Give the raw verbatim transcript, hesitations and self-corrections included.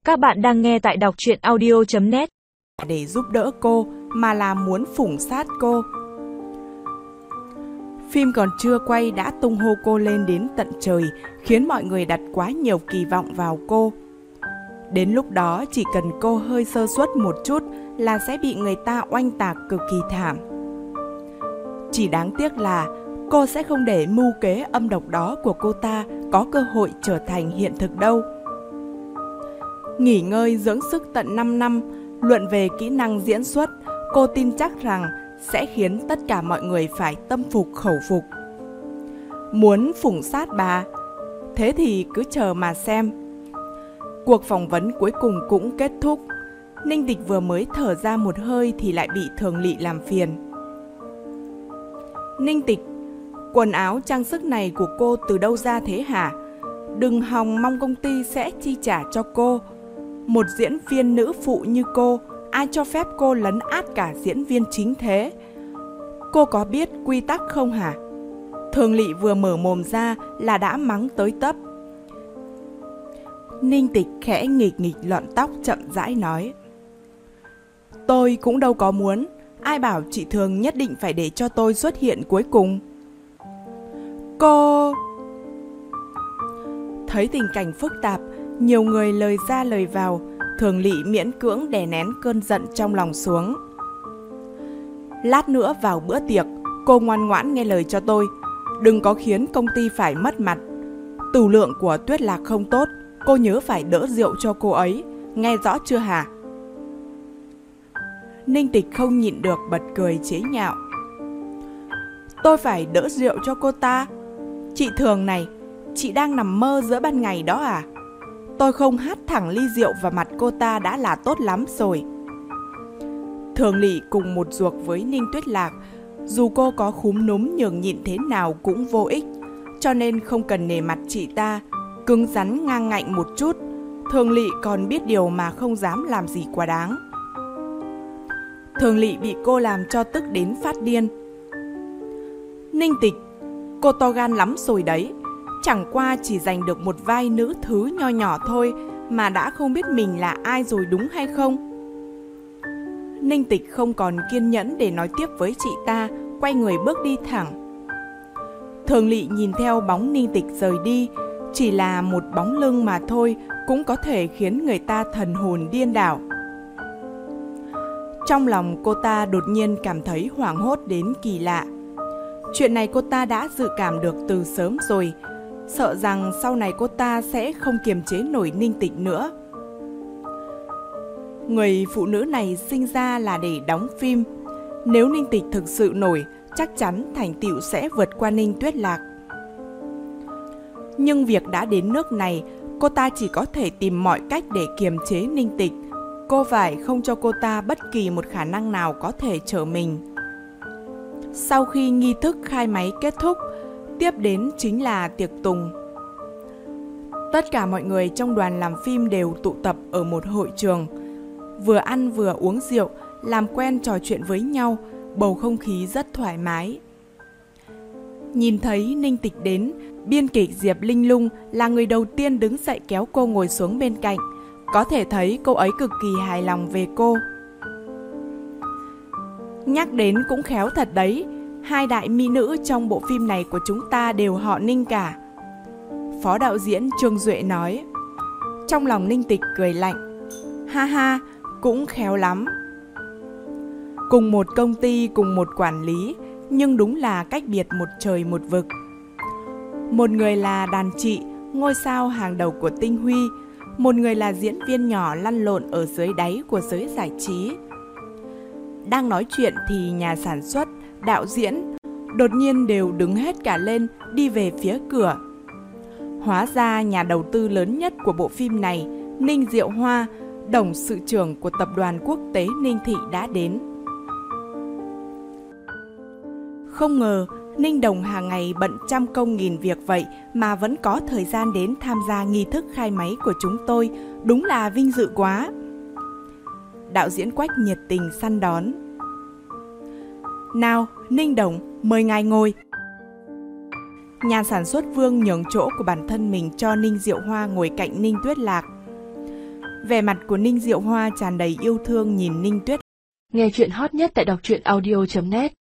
Các bạn đang nghe tại đọc truyện audio chấm net. Để giúp đỡ cô mà là muốn phủng sát cô. Phim còn chưa quay đã tung hô cô lên đến tận trời, khiến mọi người đặt quá nhiều kỳ vọng vào cô. Đến lúc đó chỉ cần cô hơi sơ suất một chút là sẽ bị người ta oanh tạc cực kỳ thảm. Chỉ đáng tiếc là cô sẽ không để mưu kế âm độc đó của cô ta có cơ hội trở thành hiện thực đâu. Nghỉ ngơi dưỡng sức tận năm năm, luận về kỹ năng diễn xuất, cô tin chắc rằng sẽ khiến tất cả mọi người phải tâm phục khẩu phục. Muốn phủng sát bà? Thế thì cứ chờ mà xem. Cuộc phỏng vấn cuối cùng cũng kết thúc. Ninh Tịch vừa mới thở ra một hơi thì lại bị Thường Lỵ làm phiền. Ninh Tịch, quần áo trang sức này của cô từ đâu ra thế hả? Đừng hòng mong công ty sẽ chi trả cho cô. Một diễn viên nữ phụ như cô, ai cho phép cô lấn át cả diễn viên chính thế? Cô có biết quy tắc không hả? Thường Lỵ vừa mở mồm ra là đã mắng tới tấp. Ninh Tịch khẽ nghịch nghịch lọn tóc chậm rãi nói. Tôi cũng đâu có muốn. Ai bảo chị Thường nhất định phải để cho tôi xuất hiện cuối cùng? Cô... Thấy tình cảnh phức tạp, nhiều người lời ra lời vào, Thường Lỵ miễn cưỡng đè nén cơn giận trong lòng xuống. Lát nữa vào bữa tiệc, cô ngoan ngoãn nghe lời cho tôi. Đừng có khiến công ty phải mất mặt. Tửu lượng của Tuyết Lạc không tốt, cô nhớ phải đỡ rượu cho cô ấy. Nghe rõ chưa hả? Ninh Tịch không nhịn được bật cười chế nhạo. Tôi phải đỡ rượu cho cô ta? Chị Thường này, chị đang nằm mơ giữa ban ngày đó à? Tôi không hắt thẳng ly rượu vào mặt cô ta đã là tốt lắm rồi. Thường Lỵ cùng một ruột với Ninh Tuyết Lạc, dù cô có khúm núm nhường nhịn thế nào cũng vô ích, cho nên không cần nể mặt chị ta, cứng rắn ngang ngạnh một chút. Thường Lỵ còn biết điều mà không dám làm gì quá đáng. Thường Lỵ bị cô làm cho tức đến phát điên. Ninh Tịch, cô to gan lắm rồi đấy. Chẳng qua chỉ giành được một vai nữ thứ nho nhỏ thôi mà đã không biết mình là ai rồi đúng hay không? Ninh Tịch không còn kiên nhẫn để nói tiếp với chị ta, quay người bước đi thẳng. Thường Lỵ nhìn theo bóng Ninh Tịch rời đi, chỉ là một bóng lưng mà thôi cũng có thể khiến người ta thần hồn điên đảo. Trong lòng cô ta đột nhiên cảm thấy hoảng hốt đến kỳ lạ. Chuyện này cô ta đã dự cảm được từ sớm rồi, sợ rằng sau này cô ta sẽ không kiềm chế nổi Ninh Tịch nữa. Người phụ nữ này sinh ra là để đóng phim. Nếu Ninh Tịch thực sự nổi, chắc chắn thành tựu sẽ vượt qua Ninh Tuyết Lạc. Nhưng việc đã đến nước này, cô ta chỉ có thể tìm mọi cách để kiềm chế Ninh Tịch. Cô phải không cho cô ta bất kỳ một khả năng nào có thể trở mình. Sau khi nghi thức khai máy kết thúc, tiếp đến chính là tiệc tùng. Tất cả mọi người trong đoàn làm phim đều tụ tập ở một hội trường. Vừa ăn vừa uống rượu, làm quen trò chuyện với nhau, bầu không khí rất thoải mái. Nhìn thấy Ninh Tịch đến, biên kịch Diệp Linh Lung là người đầu tiên đứng dậy kéo cô ngồi xuống bên cạnh. Có thể thấy cô ấy cực kỳ hài lòng về cô. Nhắc đến cũng khéo thật đấy, hai đại mỹ nữ trong bộ phim này của chúng ta đều họ Ninh cả. Phó đạo diễn Trương Duệ nói. Trong lòng Ninh Tịch cười lạnh. Ha ha, cũng khéo lắm. Cùng một công ty, cùng một quản lý, nhưng đúng là cách biệt một trời một vực. Một người là đàn chị, ngôi sao hàng đầu của tinh huy. Một người là diễn viên nhỏ lăn lộn ở dưới đáy của giới giải trí. Đang nói chuyện thì nhà sản xuất, đạo diễn đột nhiên đều đứng hết cả lên đi về phía cửa. Hóa ra nhà đầu tư lớn nhất của bộ phim này, Ninh Diệu Hoa,董sự trưởng của tập đoàn quốc tế Ninh Thị đã đến. Không ngờ Ninh Đồng hàng ngày bận trăm công nghìn việc vậy mà vẫn có thời gian đến tham gia nghi thức khai máy của chúng tôi, đúng là vinh dự quá. Đạo diễn Quách nhiệt tình săn đón. Nào, Ninh Đồng, mời ngài ngồi. Nhà sản xuất Vương nhường chỗ của bản thân mình cho Ninh Diệu Hoa ngồi cạnh Ninh Tuyết Lạc. Vẻ mặt của Ninh Diệu Hoa tràn đầy yêu thương nhìn Ninh Tuyết. Nghe chuyện hot nhất tại đọc truyện audio chấm net.